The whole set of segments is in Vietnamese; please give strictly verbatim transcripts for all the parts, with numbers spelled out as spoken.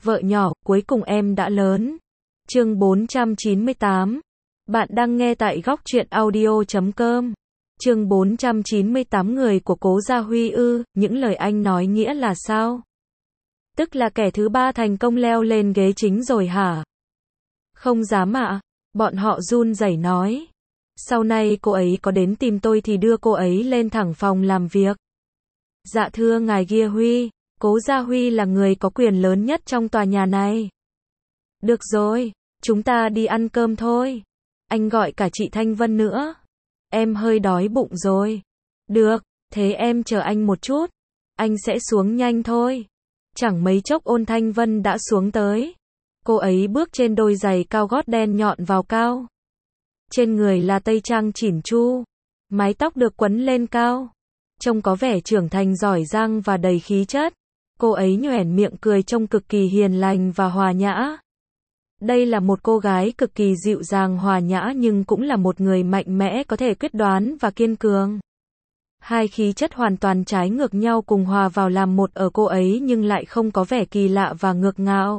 vợ nhỏ, cuối cùng em đã lớn. Chương bốn trăm chín mươi tám. Bạn đang nghe tại góc truyện audio chấm com. Chương bốn trăm chín mươi tám người của Cố Gia Huy ư, những lời anh nói nghĩa là sao? Tức là kẻ thứ ba thành công leo lên ghế chính rồi hả? Không dám ạ, bọn họ run rẩy nói. Sau này cô ấy có đến tìm tôi thì đưa cô ấy lên thẳng phòng làm việc. Dạ thưa ngài Gia Huy, Cố Gia Huy là người có quyền lớn nhất trong tòa nhà này. Được rồi, chúng ta đi ăn cơm thôi. Anh gọi cả chị Thanh Vân nữa. Em hơi đói bụng rồi. Được, thế em chờ anh một chút. Anh sẽ xuống nhanh thôi. Chẳng mấy chốc Ôn Thanh Vân đã xuống tới. Cô ấy bước trên đôi giày cao gót đen nhọn vào cao. Trên người là tây trang chỉn chu. Mái tóc được quấn lên cao. Trông có vẻ trưởng thành giỏi giang và đầy khí chất. Cô ấy nhoẻn miệng cười trông cực kỳ hiền lành và hòa nhã. Đây là một cô gái cực kỳ dịu dàng hòa nhã nhưng cũng là một người mạnh mẽ có thể quyết đoán và kiên cường. Hai khí chất hoàn toàn trái ngược nhau cùng hòa vào làm một ở cô ấy nhưng lại không có vẻ kỳ lạ và ngược ngạo.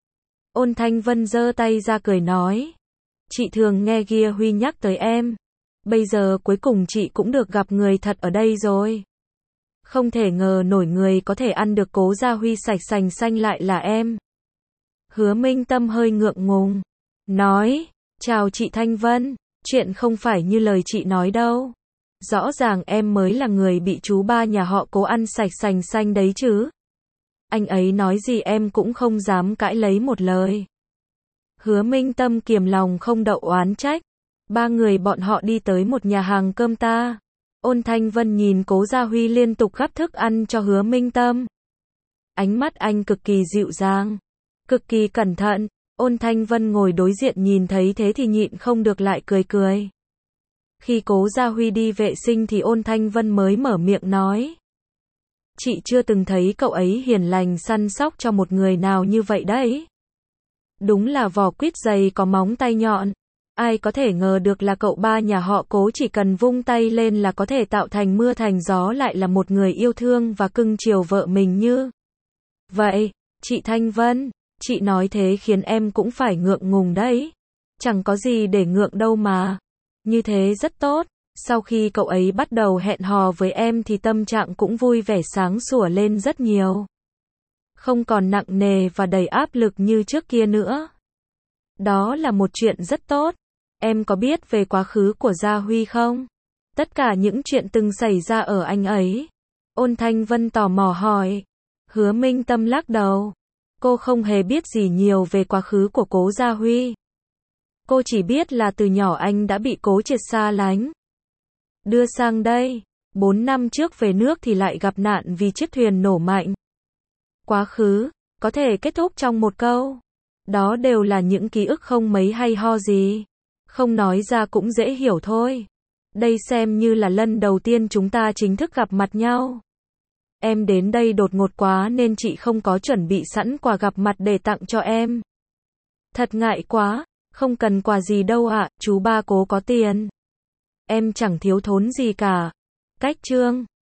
Ôn Thanh Vân giơ tay ra cười nói. Chị thường nghe Gia Huy nhắc tới em. Bây giờ cuối cùng chị cũng được gặp người thật ở đây rồi. Không thể ngờ nổi người có thể ăn được Cố Gia Huy sạch sành xanh lại là em. Hứa Minh Tâm hơi ngượng ngùng. Nói, chào chị Thanh Vân, chuyện không phải như lời chị nói đâu. Rõ ràng em mới là người bị chú ba nhà họ Cố ăn sạch sành xanh đấy chứ. Anh ấy nói gì em cũng không dám cãi lấy một lời. Hứa Minh Tâm kiềm lòng không đậu oán trách. Ba người bọn họ đi tới một nhà hàng cơm ta. Ôn Thanh Vân nhìn Cố Gia Huy liên tục gắp thức ăn cho Hứa Minh Tâm. Ánh mắt anh cực kỳ dịu dàng, cực kỳ cẩn thận. Ôn Thanh Vân ngồi đối diện nhìn thấy thế thì nhịn không được lại cười cười. Khi Cố Gia Huy đi vệ sinh thì Ôn Thanh Vân mới mở miệng nói. Chị chưa từng thấy cậu ấy hiền lành săn sóc cho một người nào như vậy đấy. Đúng là vỏ quýt dày có móng tay nhọn. Ai có thể ngờ được là cậu ba nhà họ Cố chỉ cần vung tay lên là có thể tạo thành mưa thành gió lại là một người yêu thương và cưng chiều vợ mình như. Vậy, chị Thanh Vân, chị nói thế khiến em cũng phải ngượng ngùng đấy. Chẳng có gì để ngượng đâu mà. Như thế rất tốt. Sau khi cậu ấy bắt đầu hẹn hò với em thì tâm trạng cũng vui vẻ sáng sủa lên rất nhiều. Không còn nặng nề và đầy áp lực như trước kia nữa. Đó là một chuyện rất tốt. Em có biết về quá khứ của Gia Huy không? Tất cả những chuyện từng xảy ra ở anh ấy. Ôn Thanh Vân tò mò hỏi. Hứa Minh Tâm lắc đầu. Cô không hề biết gì nhiều về quá khứ của Cố Gia Huy. Cô chỉ biết là từ nhỏ anh đã bị Cố Triệt xa lánh. Đưa sang đây. Bốn năm trước về nước thì lại gặp nạn vì chiếc thuyền nổ mạnh. Quá khứ, có thể kết thúc trong một câu. Đó đều là những ký ức không mấy hay ho gì. Không nói ra cũng dễ hiểu thôi. Đây xem như là lần đầu tiên chúng ta chính thức gặp mặt nhau. Em đến đây đột ngột quá nên chị không có chuẩn bị sẵn quà gặp mặt để tặng cho em. Thật ngại quá, không cần quà gì đâu ạ, chú ba Cố có tiền. Em chẳng thiếu thốn gì cả. Cách chương